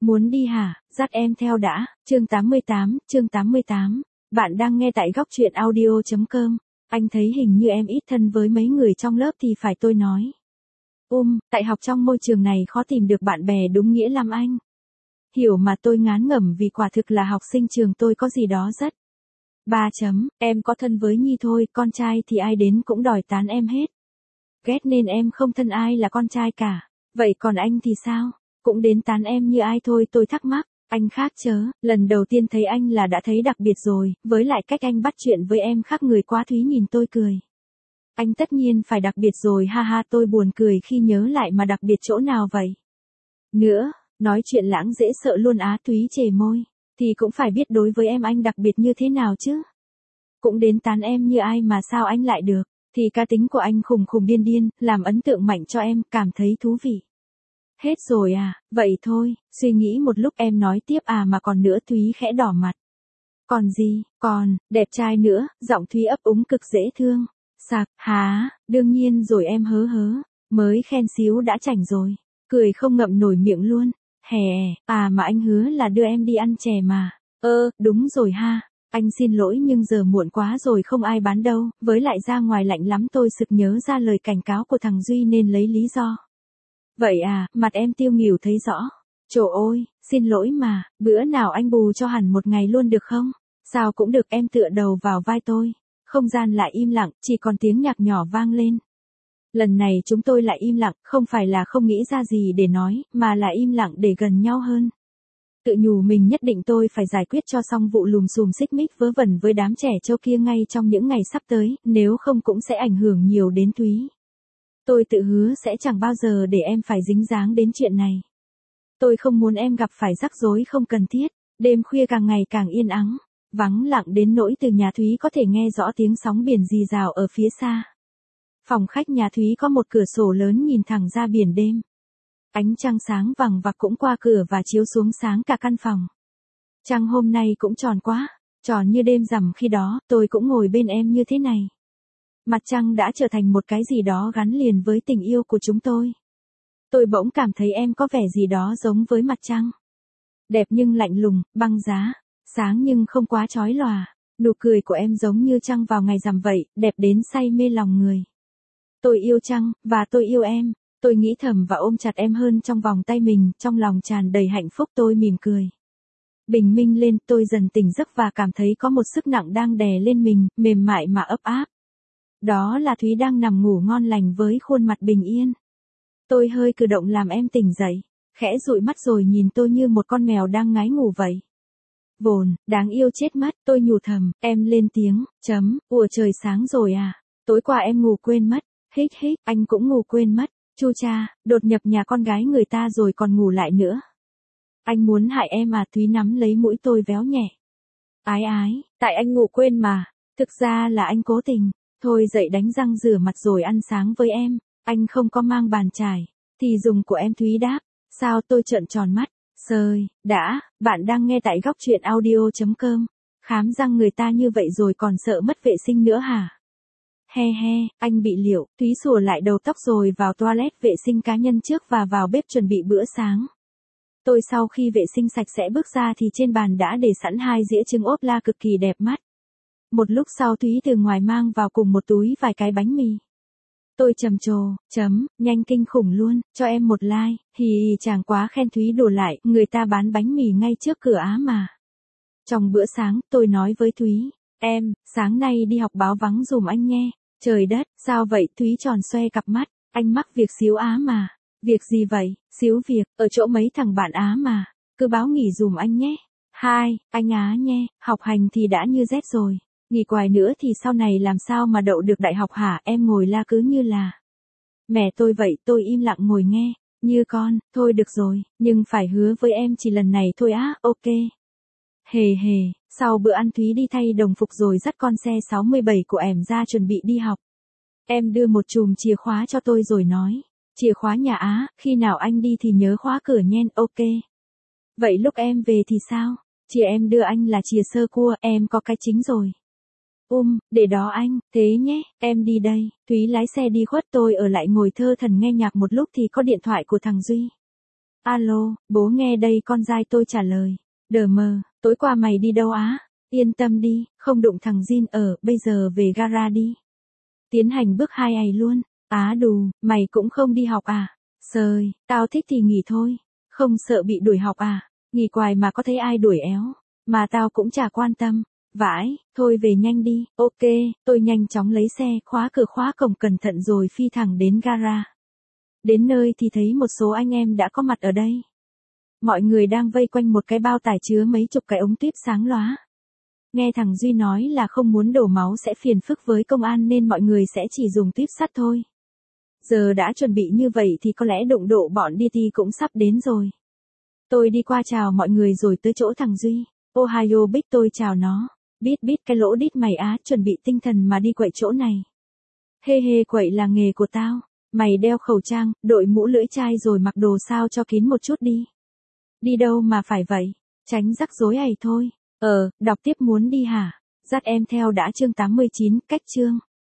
Muốn đi hả, dắt em theo đã, chương 88. Bạn đang nghe tại góc chuyện audio.com. Anh thấy hình như em ít thân với mấy người trong lớp thì phải tôi nói. Tại học trong môi trường này khó tìm được bạn bè đúng nghĩa lắm anh. Hiểu mà tôi ngán ngẩm vì quả thực là học sinh trường tôi có gì đó rất. Em có thân với Nhi thôi, con trai thì ai đến cũng đòi tán em hết. Ghét nên em không thân ai là con trai cả. Vậy còn anh thì sao? Cũng đến tán em như ai thôi, tôi thắc mắc. Anh khác chớ, lần đầu tiên thấy anh là đã thấy đặc biệt rồi, với lại cách anh bắt chuyện với em khác người quá. Thúy nhìn tôi cười. Anh tất nhiên phải đặc biệt rồi, ha ha, tôi buồn cười khi nhớ lại, mà đặc biệt chỗ nào vậy? Nữa, nói chuyện lãng dễ sợ luôn á. Thúy chề môi. Thì cũng phải biết đối với em anh đặc biệt như thế nào chứ. Cũng đến tán em như ai mà sao anh lại được? Thì cá tính của anh khùng khùng điên điên, làm ấn tượng mạnh cho em, cảm thấy thú vị. Hết rồi à, vậy thôi, suy nghĩ một lúc em nói tiếp. À mà còn nữa. Thúy khẽ đỏ mặt. Còn gì, còn, đẹp trai nữa, giọng Thúy ấp úng cực dễ thương. Sạc, há, đương nhiên rồi em hớ, mới khen xíu đã chảnh rồi, cười không ngậm nổi miệng luôn. Hè, à mà anh hứa là đưa em đi ăn chè mà. Đúng rồi ha. Anh xin lỗi nhưng giờ muộn quá rồi, không ai bán đâu, với lại ra ngoài lạnh lắm. Tôi sực nhớ ra lời cảnh cáo của thằng Duy nên lấy lý do. Vậy à, mặt em tiêu nghỉu thấy rõ. Trời ơi, xin lỗi mà, bữa nào anh bù cho hẳn một ngày luôn được không? Sao cũng được, em tựa đầu vào vai tôi. Không gian lại im lặng, chỉ còn tiếng nhạc nhỏ vang lên. Lần này chúng tôi lại im lặng, không phải là không nghĩ ra gì để nói, mà là im lặng để gần nhau hơn. Tự nhủ mình nhất định tôi phải giải quyết cho xong vụ lùm xùm xích mích vớ vẩn với đám trẻ trâu kia ngay trong những ngày sắp tới, nếu không cũng sẽ ảnh hưởng nhiều đến Thúy. Tôi tự hứa sẽ chẳng bao giờ để em phải dính dáng đến chuyện này. Tôi không muốn em gặp phải rắc rối không cần thiết. Đêm khuya càng ngày càng yên ắng, vắng lặng đến nỗi từ nhà Thúy có thể nghe rõ tiếng sóng biển rì rào ở phía xa. Phòng khách nhà Thúy có một cửa sổ lớn nhìn thẳng ra biển đêm. Ánh trăng sáng vằng vặc cũng qua cửa và chiếu xuống sáng cả căn phòng. Trăng hôm nay cũng tròn quá, tròn như đêm rằm khi đó tôi cũng ngồi bên em như thế này. Mặt trăng đã trở thành một cái gì đó gắn liền với tình yêu của chúng tôi. Tôi bỗng cảm thấy em có vẻ gì đó giống với mặt trăng. Đẹp nhưng lạnh lùng, băng giá, sáng nhưng không quá chói lòa. Nụ cười của em giống như trăng vào ngày rằm vậy, đẹp đến say mê lòng người. Tôi yêu trăng, và tôi yêu em. Tôi nghĩ thầm và ôm chặt em hơn trong vòng tay mình, trong lòng tràn đầy hạnh phúc. Tôi mỉm cười. Bình minh lên, tôi dần tỉnh giấc và cảm thấy có một sức nặng đang đè lên mình, mềm mại mà ấp áp. Đó là Thúy đang nằm ngủ ngon lành với khuôn mặt bình yên. Tôi hơi cử động làm em tỉnh dậy, khẽ dụi mắt rồi nhìn tôi như một con mèo đang ngái ngủ vậy. Vồn, đáng yêu chết mất, tôi nhủ thầm. Em lên tiếng, ủa trời sáng rồi à, tối qua em ngủ quên mất. Hích, anh cũng ngủ quên mất. Chu cha, đột nhập nhà con gái người ta rồi còn ngủ lại nữa. Anh muốn hại em à? Thúy nắm lấy mũi tôi véo nhẹ. Ái, tại anh ngủ quên mà, thực ra là anh cố tình. Thôi dậy đánh răng rửa mặt rồi ăn sáng với em. Anh không có mang bàn chải, thì dùng của em. Thúy đáp. Sao? Tôi trợn tròn mắt. Sơi, bạn đang nghe tại góc chuyện audio.com. Khám răng người ta như vậy rồi còn sợ mất vệ sinh nữa hả? He, anh bị liệu. Thúy sủa lại đầu tóc rồi vào toilet vệ sinh cá nhân trước và vào bếp chuẩn bị bữa sáng. Tôi sau khi vệ sinh sạch sẽ bước ra thì trên bàn đã để sẵn 2 dĩa trứng ốp la cực kỳ đẹp mắt. Một lúc sau Thúy từ ngoài mang vào cùng một túi vài cái bánh mì. Tôi trầm trồ, nhanh kinh khủng luôn, cho em một like. Hì, chàng quá khen. Thúy đùa lại, người ta bán bánh mì ngay trước cửa á mà. Trong bữa sáng, tôi nói với Thúy. Em, sáng nay đi học báo vắng dùm anh nhé. Trời đất, sao vậy? Thúy tròn xoe cặp mắt. Anh mắc việc xíu á mà. Việc gì vậy? Xíu việc, ở chỗ mấy thằng bạn á mà. Cứ báo nghỉ dùm anh nhé. Anh á nhé, học hành thì đã như rét rồi. Nghỉ hoài nữa thì sau này làm sao mà đậu được đại học hả? Em ngồi la cứ như là mẹ tôi vậy. Tôi im lặng ngồi nghe, như con. Thôi được rồi, nhưng phải hứa với em chỉ lần này thôi á. Ok. Hề, sau bữa ăn Thúy đi thay đồng phục rồi dắt con xe 67 của em ra chuẩn bị đi học. Em đưa một chùm chìa khóa cho tôi rồi nói. Chìa khóa nhà á, khi nào anh đi thì nhớ khóa cửa nhen. Ok. Vậy lúc em về thì sao? Chìa em đưa anh là chìa sơ cua, em có cái chính rồi. Để đó anh, thế nhé, em đi đây. Thúy lái xe đi khuất, tôi ở lại ngồi thơ thẩn nghe nhạc một lúc thì có điện thoại của thằng Duy. Alo, bố nghe đây con dai tôi trả lời. Đờ mờ, tối qua mày đi đâu á? Yên tâm đi, không đụng thằng Jin ở, bây giờ về gara đi. Tiến hành bước 2 ấy luôn. Á đù, mày cũng không đi học à? Sời, tao thích thì nghỉ thôi. Không sợ bị đuổi học à? Nghỉ quài mà có thấy ai đuổi éo. Mà tao cũng chả quan tâm. Vãi, thôi về nhanh đi. Ok, tôi nhanh chóng lấy xe, khóa cửa khóa cổng cẩn thận rồi phi thẳng đến gara. Đến nơi thì thấy một số anh em đã có mặt ở đây. Mọi người đang vây quanh một cái bao tải chứa mấy chục cái ống tuyếp sáng lóa. Nghe thằng Duy nói là không muốn đổ máu sẽ phiền phức với công an nên mọi người sẽ chỉ dùng tuyếp sắt thôi. Giờ đã chuẩn bị như vậy thì có lẽ đụng độ bọn DT cũng sắp đến rồi. Tôi đi qua chào mọi người rồi tới chỗ thằng Duy. Ohio Big tôi chào nó. Biết cái lỗ đít mày á, chuẩn bị tinh thần mà đi quậy chỗ này. Hê hê, quậy là nghề của tao. Mày đeo khẩu trang, đội mũ lưỡi chai rồi mặc đồ sao cho kín một chút đi. Đi đâu mà phải vậy? Tránh rắc rối ấy thôi. Đọc tiếp muốn đi hả? Dắt em theo đã chương 89, cách chương.